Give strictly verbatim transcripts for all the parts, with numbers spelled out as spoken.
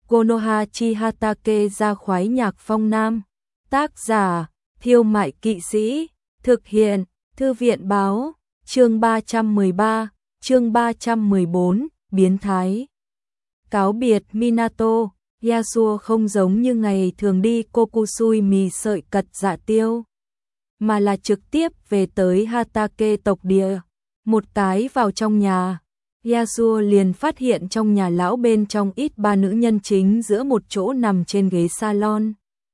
Konoha Hatake ra khoái nhạc phong nam. Tác giả, Thiêu Mại Kỵ Sĩ. Thực hiện, Thư viện báo. Chương ba trăm mười ba, chương ba trăm mười bốn, biến thái. Cáo biệt Minato, Yasuo không giống như ngày thường đi Kokusui mì sợi cật dạ tiêu, mà là trực tiếp về tới Hatake tộc địa. Một cái vào trong nhà, Yasuo liền phát hiện trong nhà lão bên trong ít ba nữ nhân chính giữa một chỗ nằm trên ghế salon.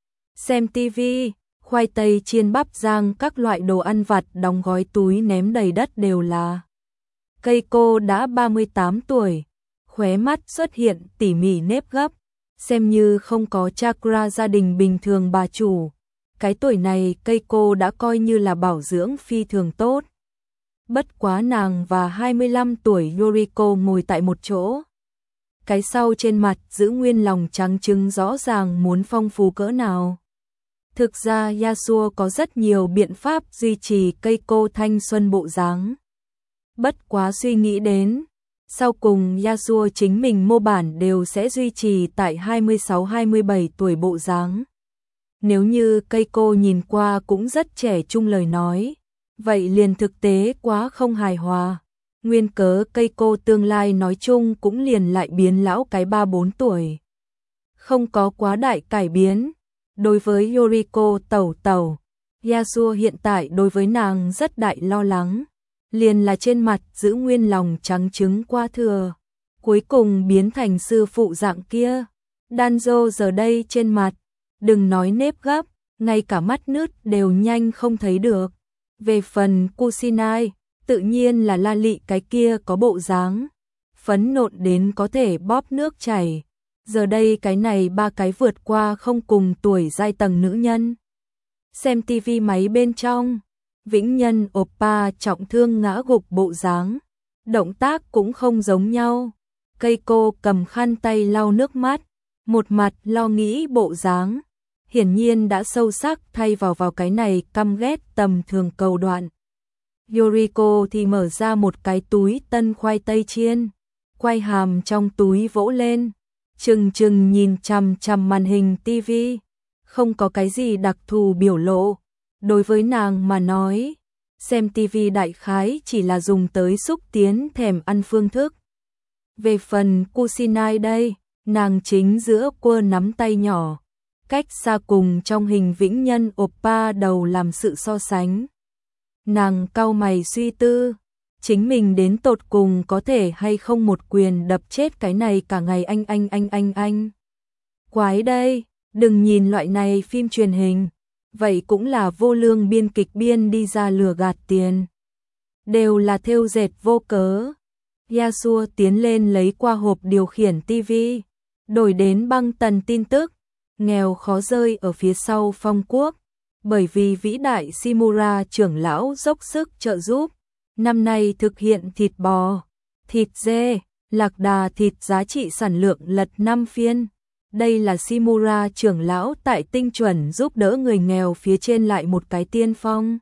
Xem tivi, khoai tây chiên bắp rang các loại đồ ăn vặt đóng gói túi ném đầy đất đều là. Keiko đã ba mươi tám tuổi, khóe mắt xuất hiện tỉ mỉ nếp gấp, xem như không có chakra gia đình bình thường bà chủ. Cái tuổi này Keiko đã coi như là bảo dưỡng phi thường tốt. Bất quá nàng và hai mươi lăm tuổi Yoriko ngồi tại một chỗ. Cái sau trên mặt giữ nguyên lòng trắng trứng rõ ràng muốn phong phú cỡ nào. Thực ra Yasuo có rất nhiều biện pháp duy trì Keiko thanh xuân bộ dáng. Bất quá suy nghĩ đến, sau cùng Yasuo chính mình mô bản đều sẽ duy trì tại hai mươi sáu hai mươi bảy tuổi bộ dáng. Nếu như Keiko nhìn qua cũng rất trẻ trung lời nói, vậy liền thực tế quá không hài hòa. Nguyên cớ Keiko tương lai nói chung cũng liền lại biến lão cái ba bốn tuổi. Không có quá đại cải biến. Đối với Yoriko tẩu tẩu, Yasuo hiện tại đối với nàng rất đại lo lắng. Liền là trên mặt giữ nguyên lòng trắng trứng qua thừa, cuối cùng biến thành sư phụ dạng kia. Danzo giờ đây trên mặt, đừng nói nếp gấp, ngay cả mắt nứt đều nhanh không thấy được. Về phần Kusinai, tự nhiên là la lị cái kia có bộ dáng phấn nộn đến có thể bóp nước chảy. Giờ đây cái này ba cái vượt qua không cùng tuổi giai tầng nữ nhân. Xem tivi máy bên trong, Vĩnh Nhân Oppa trọng thương ngã gục bộ dáng, động tác cũng không giống nhau. Keiko cầm khăn tay lau nước mắt, một mặt lo nghĩ bộ dáng, hiển nhiên đã sâu sắc thay vào vào cái này căm ghét tầm thường cầu đoạn. Yoriko thì mở ra một cái túi tân khoai tây chiên, quay hàm trong túi vỗ lên, chừng chừng nhìn chằm chằm màn hình tivi, không có cái gì đặc thù biểu lộ. Đối với nàng mà nói, xem tivi đại khái chỉ là dùng tới xúc tiến thèm ăn phương thức. Về phần Kusinai đây, nàng chính giữa quơ nắm tay nhỏ, cách xa cùng trong hình Vĩnh Nhân Oppa đầu làm sự so sánh. Nàng cau mày suy tư, chính mình đến tột cùng có thể hay không một quyền đập chết cái này cả ngày anh anh anh anh anh. Quái đây, đừng nhìn loại này phim truyền hình, vậy cũng là vô lương biên kịch biên đi ra lừa gạt tiền. Đều là thêu dệt vô cớ. Yasuo tiến lên lấy qua hộp điều khiển tivi, đổi đến băng tần tin tức, nghèo khó rơi ở phía sau phong quốc. Bởi vì vĩ đại Shimura trưởng lão dốc sức trợ giúp, năm nay thực hiện thịt bò, thịt dê, lạc đà thịt giá trị sản lượng lật năm phiên. Đây là Shimura trưởng lão tại tinh chuẩn giúp đỡ người nghèo phía trên lại một cái tiên phong.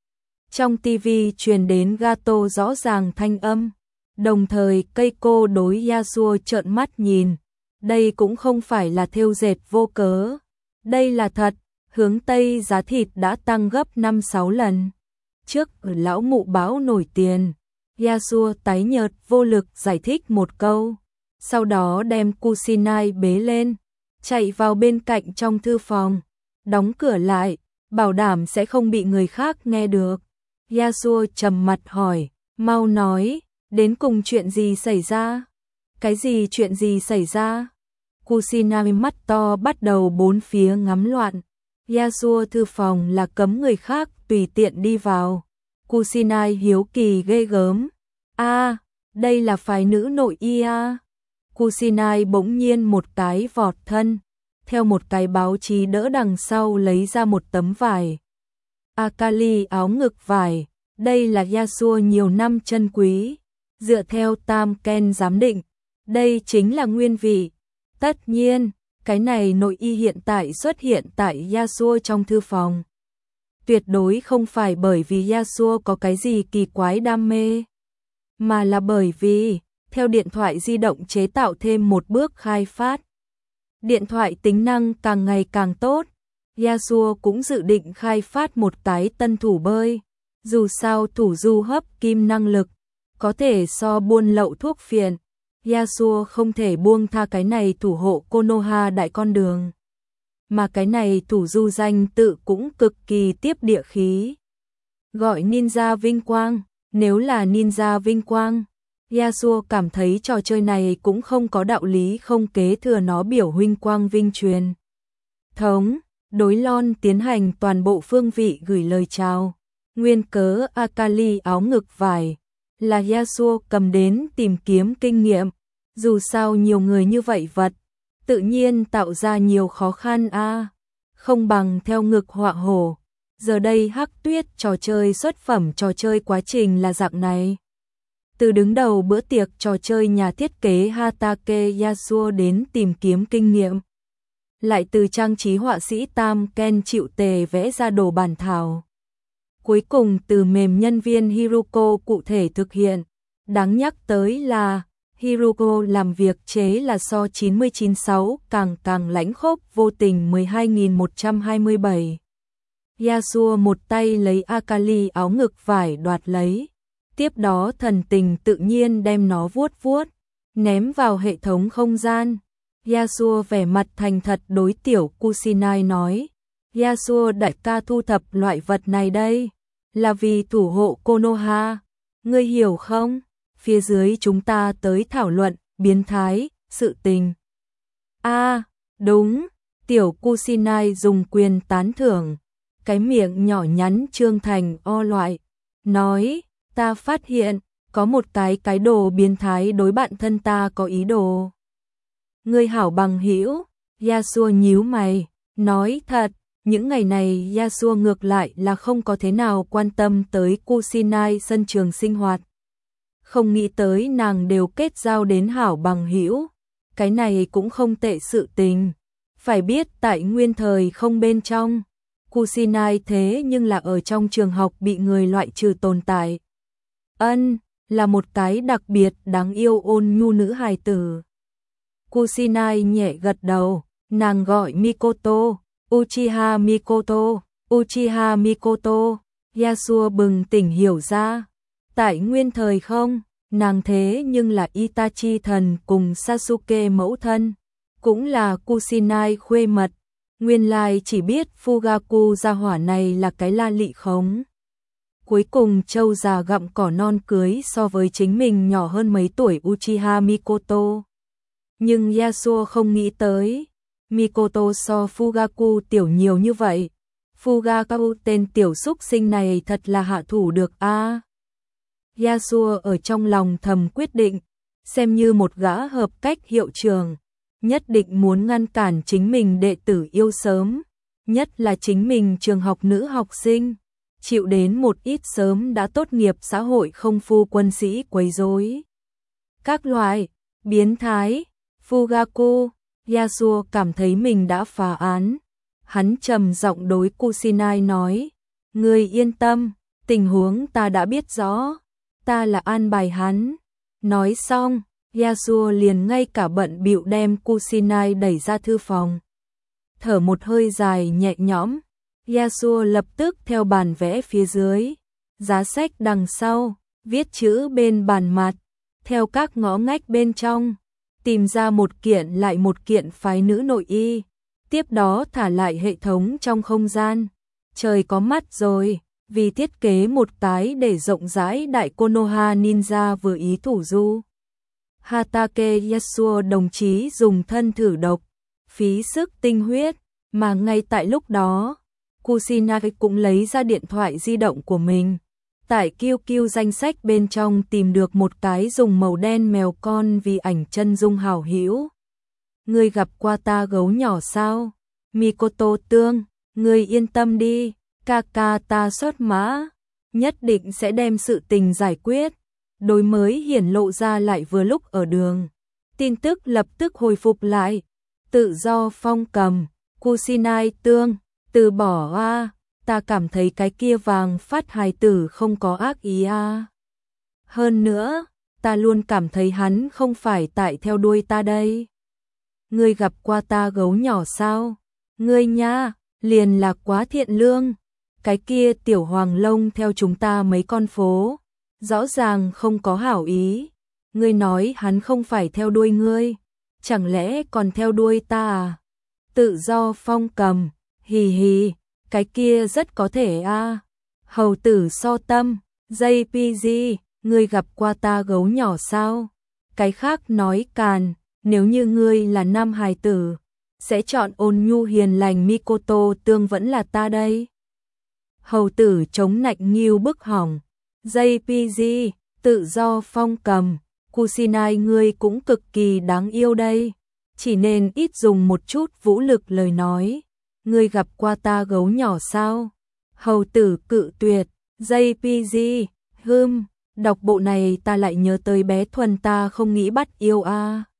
Trong tivi truyền đến gato rõ ràng thanh âm, đồng thời Keiko đối Yasuo trợn mắt nhìn. Đây cũng không phải là thêu dệt vô cớ, đây là thật. Hướng Tây giá thịt đã tăng gấp năm sáu lần. Trước ở lão mụ báo nổi tiền, Yasuo tái nhợt vô lực giải thích một câu, sau đó đem Kusinai bế lên, chạy vào bên cạnh trong thư phòng, đóng cửa lại, bảo đảm sẽ không bị người khác nghe được. Yasuo trầm mặt hỏi, mau nói, đến cùng chuyện gì xảy ra? Cái gì chuyện gì xảy ra? Kusinai mắt to bắt đầu bốn phía ngắm loạn. Yasuo thư phòng là cấm người khác tùy tiện đi vào. Kusinai hiếu kỳ ghê gớm. A, à, đây là phái nữ nội y a. Kusinai bỗng nhiên một cái vọt thân, theo một cái báo chí đỡ đằng sau lấy ra một tấm vải. Akali áo ngực vải, đây là Yasuo nhiều năm chân quý. Dựa theo Tam Ken giám định, đây chính là nguyên vị. Tất nhiên, cái này nội y hiện tại xuất hiện tại Yasuo trong thư phòng. Tuyệt đối không phải bởi vì Yasuo có cái gì kỳ quái đam mê, mà là bởi vì, theo điện thoại di động chế tạo thêm một bước khai phát. Điện thoại tính năng càng ngày càng tốt, Yasuo cũng dự định khai phát một cái tân thủ bơi. Dù sao thủ du hấp kim năng lực, có thể so buôn lậu thuốc phiện. Yasuo không thể buông tha cái này thủ hộ Konoha đại con đường. Mà cái này thủ du danh tự cũng cực kỳ tiếp địa khí. Gọi ninja vinh quang, nếu là ninja vinh quang, Yasuo cảm thấy trò chơi này cũng không có đạo lý không kế thừa nó biểu huynh quang vinh truyền thống. Đối Lon tiến hành toàn bộ phương vị gửi lời chào. Nguyên cớ Akali áo ngực vải là Yasuo cầm đến tìm kiếm kinh nghiệm. Dù sao nhiều người như vậy vật, tự nhiên tạo ra nhiều khó khăn a à. Không bằng theo ngực họa hổ. Giờ đây Hắc Tuyết trò chơi xuất phẩm trò chơi quá trình là dạng này. Từ đứng đầu bữa tiệc trò chơi nhà thiết kế Hatake Yasuo đến tìm kiếm kinh nghiệm. Lại từ trang trí họa sĩ Tam Ken chịu tề vẽ ra đồ bản thảo. Cuối cùng từ mềm nhân viên Hiruko cụ thể thực hiện. Đáng nhắc tới là Hiruko làm việc chế là so chín mươi chín sáu càng càng lãnh khốc vô tình mười hai nghìn một trăm hai mươi bảy. Yasuo một tay lấy Akali áo ngực vải đoạt lấy. Tiếp đó thần tình tự nhiên đem nó vuốt vuốt, ném vào hệ thống không gian. Yasuo vẻ mặt thành thật đối tiểu Kusinai nói. Yasuo đại ca thu thập loại vật này đây, là vì thủ hộ Konoha. Ngươi hiểu không? Phía dưới chúng ta tới thảo luận, biến thái, sự tình. a à, đúng, tiểu Kusinai dùng quyền tán thưởng. Cái miệng nhỏ nhắn trương thành o loại. Nói, ta phát hiện, có một cái cái đồ biến thái đối bạn thân ta có ý đồ. Ngươi hảo bằng hữu, Yasuo nhíu mày, nói thật, những ngày này Yasuo ngược lại là không có thế nào quan tâm tới Kusinai sân trường sinh hoạt. Không nghĩ tới nàng đều kết giao đến hảo bằng hữu, cái này cũng không tệ sự tình. Phải biết tại nguyên thời không bên trong, Kusinai thế nhưng là ở trong trường học bị người loại trừ tồn tại. Ân, là một cái đặc biệt đáng yêu ôn nhu nữ hài tử. Kusinai nhẹ gật đầu, nàng gọi Mikoto, Uchiha Mikoto, Uchiha Mikoto. Yasuo bừng tỉnh hiểu ra, tại nguyên thời không, nàng thế nhưng là Itachi thần cùng Sasuke mẫu thân, cũng là Kusinai khuê mật. Nguyên lai chỉ biết Fugaku gia hỏa này là cái la lị khống. Cuối cùng châu già gặm cỏ non cưới so với chính mình nhỏ hơn mấy tuổi Uchiha Mikoto. Nhưng Yasuo không nghĩ tới, Mikoto so Fugaku tiểu nhiều như vậy. Fugaku tên tiểu súc sinh này thật là hạ thủ được a. À, Yasuo ở trong lòng thầm quyết định, xem như một gã hợp cách hiệu trưởng, nhất định muốn ngăn cản chính mình đệ tử yêu sớm, nhất là chính mình trường học nữ học sinh, chịu đến một ít sớm đã tốt nghiệp xã hội không phu quân sĩ quấy rối. Các loại biến thái, Fugaku, Yasuo cảm thấy mình đã phá án. Hắn trầm giọng đối Kusinai nói, ngươi yên tâm, tình huống ta đã biết rõ, ta là an bài hắn. Nói xong, Yasuo liền ngay cả bận bịu đem Kusinai đẩy ra thư phòng. Thở một hơi dài nhẹ nhõm, Yasuo lập tức theo bàn vẽ phía dưới, giá sách đằng sau, viết chữ bên bàn mặt, theo các ngõ ngách bên trong, tìm ra một kiện lại một kiện phái nữ nội y, tiếp đó thả lại hệ thống trong không gian. Trời có mắt rồi, vì thiết kế một cái để rộng rãi đại Konoha ninja vừa ý thủ du. Hatake Yasuo đồng chí dùng thân thử độc, phí sức tinh huyết, mà ngay tại lúc đó, Kusinai cũng lấy ra điện thoại di động của mình. Tại Q Q danh sách bên trong tìm được một cái dùng màu đen mèo con vì ảnh chân dung hảo hữu. Ngươi gặp qua ta gấu nhỏ sao? Mikoto tương, ngươi yên tâm đi, ca ca ta xuất mã, nhất định sẽ đem sự tình giải quyết. Đối mới hiển lộ ra lại vừa lúc ở đường. Tin tức lập tức hồi phục lại. Tự do phong cầm, Kusinai tương, từ bỏ a, ta cảm thấy cái kia vàng phát hài tử không có ác ý a. Hơn nữa, ta luôn cảm thấy hắn không phải tại theo đuôi ta đây. ngươi gặp qua ta gấu nhỏ sao? Ngươi nha, liền là quá thiện lương. Cái kia tiểu hoàng lông theo chúng ta mấy con phố, rõ ràng không có hảo ý. Ngươi nói hắn không phải theo đuôi ngươi, chẳng lẽ còn theo đuôi ta à? Tự do phong cầm, hì hì, cái kia rất có thể a. À. Hầu tử so tâm, jay pê giê, ngươi gặp qua ta gấu nhỏ sao? Cái khác nói càn, nếu như ngươi là nam hài tử, sẽ chọn ôn nhu hiền lành Mikoto Tương vẫn là ta đây. Hầu tử chống nạnh nghiêu bức hỏng, jay pê giê, tự do phong cầm, Kusinai ngươi cũng cực kỳ đáng yêu đây, chỉ nên ít dùng một chút vũ lực lời nói. Ngươi gặp qua ta gấu nhỏ sao? Hầu tử cự tuyệt, jay pê giê, hưm, đọc bộ này ta lại nhớ tới bé Thuần ta không nghĩ bắt yêu a. À.